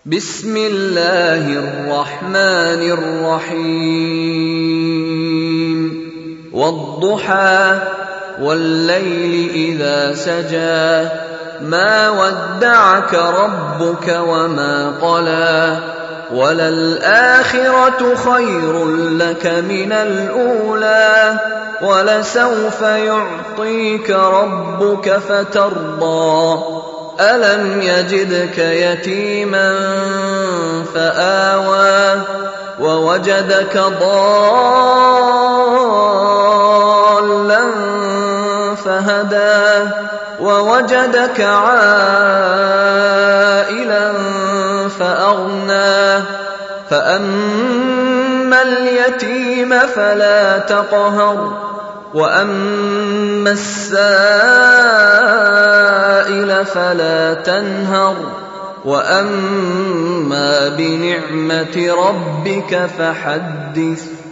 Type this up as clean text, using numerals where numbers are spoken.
بسم الله الرحمن الرحيم والضحى والليل إذا سجى ما ودعك ربك وما قلى وللآخرة خير لك من الأولى ولسوف يعطيك ربك فترضى ألم يجدك يتيما فآوى ووجدك ضالا فهدى ووجدك عائلا فأغنى فأما اليتيم فلا تقهر وأما السائل فلا تنهر وأما بنعمة ربك فحدث